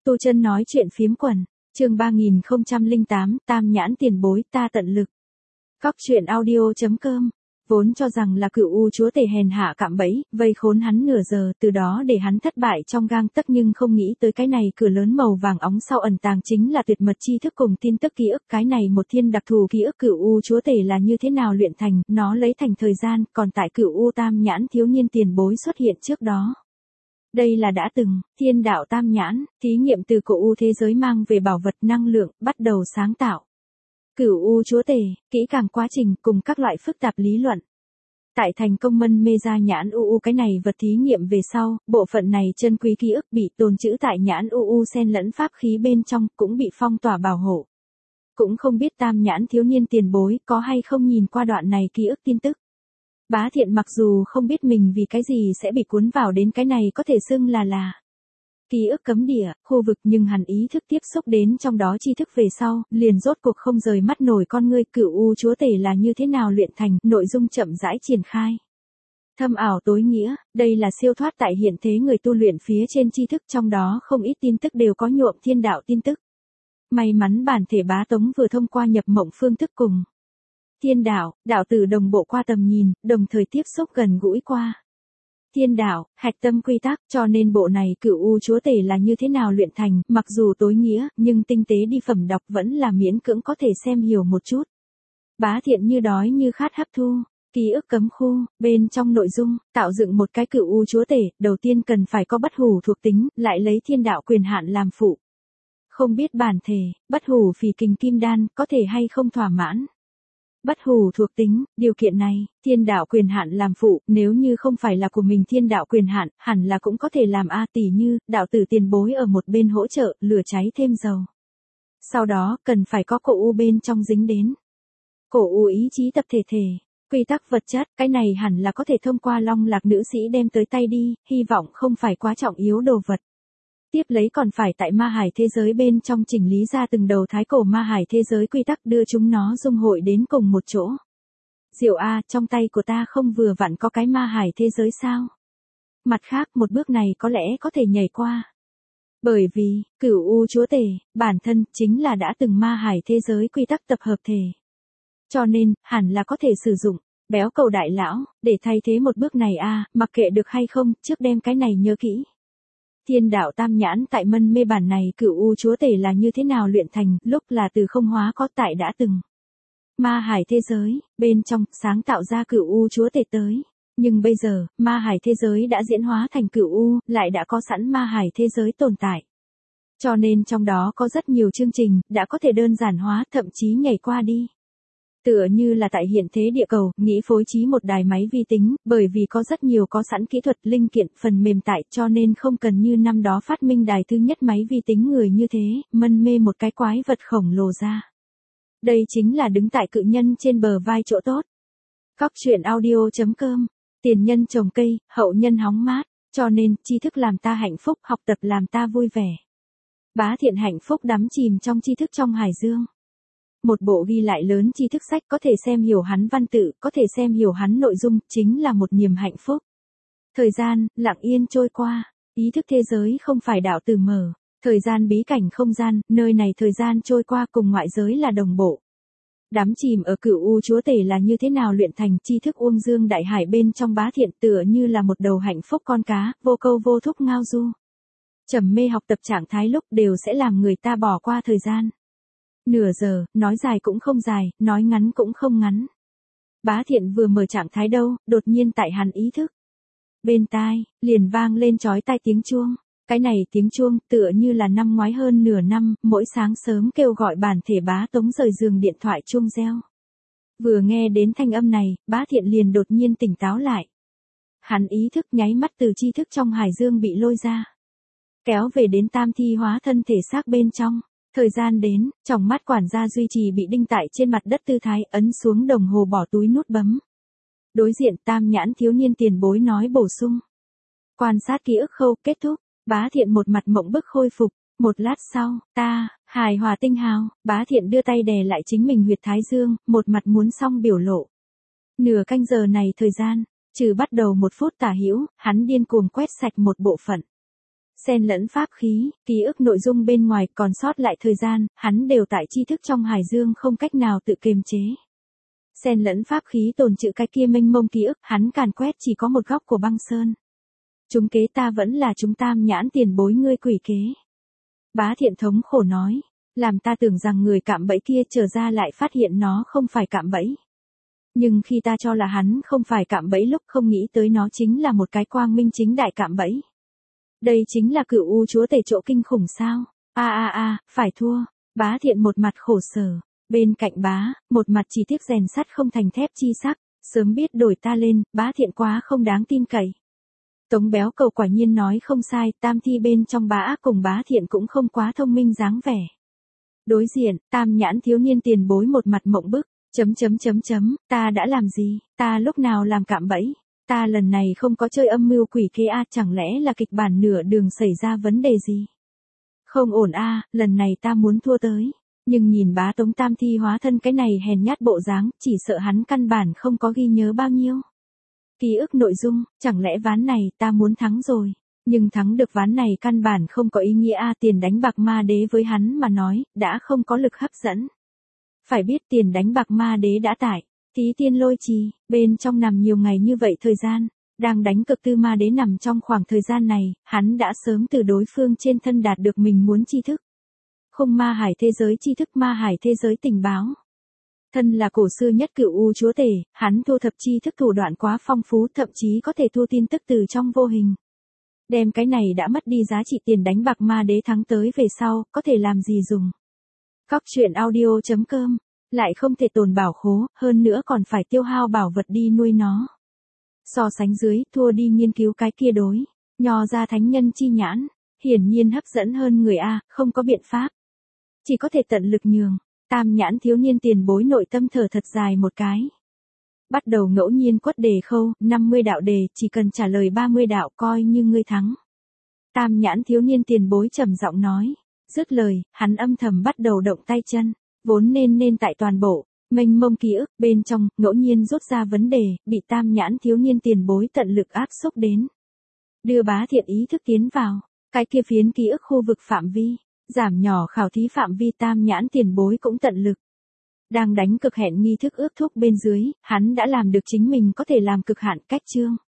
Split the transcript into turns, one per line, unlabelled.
Tu Chân nói chuyện phiếm quần, chương 3008, Tam nhãn tiền bối ta tận lực. Cóc truyện audio.com. Vốn cho rằng là Cửu U chúa tể hèn hạ cạm bẫy, vây khốn hắn nửa giờ, từ đó để hắn thất bại trong gang tấc, nhưng không nghĩ tới cái này cửa lớn màu vàng óng sau ẩn tàng chính là tuyệt mật tri thức cùng tin tức ký ức. Cái này một thiên đặc thù ký ức Cửu U chúa tể là như thế nào luyện thành, nó lấy thành thời gian, còn tại Cửu U Tam nhãn thiếu niên tiền bối xuất hiện trước đó. Đây là đã từng, thiên đạo tam nhãn, thí nghiệm từ cổ U thế giới mang về bảo vật năng lượng, bắt đầu sáng tạo. Cửu U chúa tể, kỹ càng quá trình cùng các loại phức tạp lý luận. Tại thành công mân mê ra nhãn UU cái này vật thí nghiệm về sau, bộ phận này chân quý ký ức bị tồn trữ tại nhãn UU xen lẫn pháp khí bên trong, cũng bị phong tỏa bảo hộ. Cũng không biết tam nhãn thiếu niên tiền bối có hay không nhìn qua đoạn này ký ức tin tức. Bá Thiện mặc dù không biết mình vì cái gì sẽ bị cuốn vào đến cái này có thể xưng là ký ức cấm địa, khu vực, nhưng hắn ý thức tiếp xúc đến trong đó tri thức về sau, liền rốt cuộc không rời mắt nổi con ngươi. Cửu U chúa tể là như thế nào luyện thành, nội dung chậm rãi triển khai. Thâm ảo tối nghĩa, đây là siêu thoát tại hiện thế người tu luyện phía trên tri thức, trong đó không ít tin tức đều có nhuộm thiên đạo tin tức. May mắn bản thể Bá Tống vừa thông qua nhập mộng phương thức cùng thiên đạo, đạo tử đồng bộ qua tầm nhìn, đồng thời tiếp xúc gần gũi qua thiên đạo, hạch tâm quy tắc, cho nên bộ này Cửu U chúa tể là như thế nào luyện thành, mặc dù tối nghĩa, nhưng tinh tế đi phẩm đọc vẫn là miễn cưỡng có thể xem hiểu một chút. Bá Thiện như đói như khát hấp thu, ký ức cấm khu, bên trong nội dung, tạo dựng một cái Cửu U chúa tể, đầu tiên cần phải có bất hủ thuộc tính, lại lấy thiên đạo quyền hạn làm phụ. Không biết bản thể, bất hủ phì kình kim đan, có thể hay không thỏa mãn. Bất hủ thuộc tính, điều kiện này, thiên đạo quyền hạn làm phụ, nếu như không phải là của mình thiên đạo quyền hạn, hẳn là cũng có thể làm tỷ như, đạo tử tiền bối ở một bên hỗ trợ, lửa cháy thêm dầu. Sau đó, cần phải có cổ U bên trong dính đến. Cổ U ý chí tập thể, quy tắc vật chất, cái này hẳn là có thể thông qua Long Lạc nữ sĩ đem tới tay đi, hy vọng không phải quá trọng yếu đồ vật. Tiếp lấy còn phải tại ma hải thế giới bên trong chỉnh lý ra từng đầu thái cổ ma hải thế giới quy tắc, đưa chúng nó dung hội đến cùng một chỗ. Diệu A, trong tay của ta không vừa vặn có cái ma hải thế giới sao? Mặt khác, một bước này có lẽ có thể nhảy qua. Bởi vì, Cửu U chúa tể, bản thân chính là đã từng ma hải thế giới quy tắc tập hợp thể. Cho nên, hẳn là có thể sử dụng béo cầu đại lão để thay thế một bước này mặc kệ được hay không, trước đem cái này nhớ kỹ. Thiên đạo tam nhãn tại mân mê bản này Cửu U chúa tể là như thế nào luyện thành, lúc là từ không hóa có tại đã từng ma hải thế giới, bên trong, sáng tạo ra Cửu U chúa tể tới. Nhưng bây giờ, ma hải thế giới đã diễn hóa thành Cửu U, lại đã có sẵn ma hải thế giới tồn tại. Cho nên trong đó có rất nhiều chương trình, đã có thể đơn giản hóa, thậm chí nhảy qua đi. Tựa như là tại hiện thế địa cầu, nghĩ phối trí một đài máy vi tính, bởi vì có rất nhiều có sẵn kỹ thuật linh kiện, phần mềm tại, cho nên không cần như năm đó phát minh đài thứ nhất máy vi tính người như thế, mân mê một cái quái vật khổng lồ ra. Đây chính là đứng tại cự nhân trên bờ vai chỗ tốt. Cóc truyện audio.com, tiền nhân trồng cây, hậu nhân hóng mát, cho nên, tri thức làm ta hạnh phúc, học tập làm ta vui vẻ. Bá Thiện hạnh phúc đắm chìm trong tri thức trong hải dương. Một bộ ghi lại lớn tri thức sách, có thể xem hiểu hắn văn tự, có thể xem hiểu hắn nội dung, chính là một niềm hạnh phúc. Thời gian, lặng yên trôi qua, ý thức thế giới không phải đạo từ mở, thời gian bí cảnh không gian, nơi này thời gian trôi qua cùng ngoại giới là đồng bộ. Đắm chìm ở Cửu U chúa tể là như thế nào luyện thành, tri thức Uông Dương đại hải bên trong Bá Thiện tựa như là một đầu hạnh phúc con cá, vô câu vô thúc ngao du. Trầm mê học tập trạng thái lúc đều sẽ làm người ta bỏ qua thời gian. Nửa giờ, nói dài cũng không dài, nói ngắn cũng không ngắn. Bá Thiện vừa mở trạng thái đâu, đột nhiên tại hắn ý thức. Bên tai, liền vang lên chói tai tiếng chuông. Cái này tiếng chuông, tựa như là năm ngoái hơn nửa năm, mỗi sáng sớm kêu gọi bản thể Bá Tống rời giường điện thoại chuông reo. Vừa nghe đến thanh âm này, Bá Thiện liền đột nhiên tỉnh táo lại. Hắn ý thức nháy mắt từ tri thức trong hải dương bị lôi ra. Kéo về đến tam thi hóa thân thể xác bên trong. Thời gian đến, trong mắt quản gia duy trì bị đinh tại trên mặt đất tư thái, ấn xuống đồng hồ bỏ túi nút bấm. Đối diện tam nhãn thiếu niên tiền bối nói bổ sung. Quan sát ký ức khâu, kết thúc. Bá Thiện một mặt mộng bức khôi phục. Một lát sau, hài hòa tinh hào, Bá Thiện đưa tay đè lại chính mình huyệt thái dương, một mặt muốn xong biểu lộ. Nửa canh giờ này thời gian, trừ bắt đầu 1 phút tả hữu, hắn điên cuồng quét sạch một bộ phận. Xen lẫn pháp khí, ký ức nội dung bên ngoài còn sót lại thời gian, hắn đều tại tri thức trong hải dương không cách nào tự kiềm chế. Xen lẫn pháp khí tồn trữ cái kia mênh mông ký ức, hắn càn quét chỉ có một góc của băng sơn. Chúng kế ta vẫn là chúng tam nhãn tiền bối ngươi quỷ kế. Bá Thiện thống khổ nói, làm ta tưởng rằng người cạm bẫy kia trở ra lại phát hiện nó không phải cạm bẫy. Nhưng khi ta cho là hắn không phải cạm bẫy lúc không nghĩ tới nó chính là một cái quang minh chính đại cạm bẫy. Đây chính là Cửu U chúa tể chỗ kinh khủng sao? Phải thua. Bá Thiện một mặt khổ sở. Bên cạnh bá, một mặt chỉ tiếc rèn sắt không thành thép chi sắc. Sớm biết đổi ta lên, Bá Thiện quá không đáng tin cậy. Tống Béo Cầu quả nhiên nói không sai, tam thi bên trong bá cùng Bá Thiện cũng không quá thông minh dáng vẻ. Đối diện, tam nhãn thiếu niên tiền bối một mặt mộng bức. Ta đã làm gì? Ta lúc nào làm cạm bẫy? Ta lần này không có chơi âm mưu quỷ kế chẳng lẽ là kịch bản nửa đường xảy ra vấn đề gì? Không ổn lần này ta muốn thua tới. Nhưng nhìn bá Tống tam thi hóa thân cái này hèn nhát bộ dáng, chỉ sợ hắn căn bản không có ghi nhớ bao nhiêu. Ký ức nội dung, chẳng lẽ ván này ta muốn thắng rồi. Nhưng thắng được ván này căn bản không có ý nghĩa tiền đánh bạc ma đế với hắn mà nói, đã không có lực hấp dẫn. Phải biết tiền đánh bạc ma đế đã tải. Thí Tiên Lôi Trì, bên trong nằm nhiều ngày như vậy thời gian, đang đánh cực tư ma đế nằm trong khoảng thời gian này, hắn đã sớm từ đối phương trên thân đạt được mình muốn tri thức. Khung ma hải thế giới tri thức, ma hải thế giới tình báo. Thân là cổ xưa nhất Cửu U chúa tể, hắn thu thập tri thức thủ đoạn quá phong phú, thậm chí có thể thu tin tức từ trong vô hình. Đem cái này đã mất đi giá trị tiền đánh bạc ma đế thắng tới về sau, có thể làm gì dùng. Cóc truyện audio.com, lại không thể tồn bảo khố, hơn nữa còn phải tiêu hao bảo vật đi nuôi nó. So sánh dưới, thua đi nghiên cứu cái kia đối. Nho ra thánh nhân chi nhãn, hiển nhiên hấp dẫn hơn người không có biện pháp. Chỉ có thể tận lực nhường. Tam nhãn thiếu niên tiền bối nội tâm thở thật dài một cái. Bắt đầu ngẫu nhiên quất đề khâu, 50 đạo đề, chỉ cần trả lời 30 đạo coi như ngươi thắng. Tam nhãn thiếu niên tiền bối trầm giọng nói. Dứt lời, hắn âm thầm bắt đầu động tay chân. Vốn nên tại toàn bộ, mênh mông ký ức, bên trong, ngẫu nhiên rút ra vấn đề, bị tam nhãn thiếu niên tiền bối tận lực áp xúc đến. Đưa Bá Thiện ý thức tiến vào, cái kia phiến ký ức khu vực phạm vi, giảm nhỏ khảo thí phạm vi tam nhãn tiền bối cũng tận lực. Đang đánh cực hẹn nghi thức ước thúc bên dưới, hắn đã làm được chính mình có thể làm cực hạn cách chương.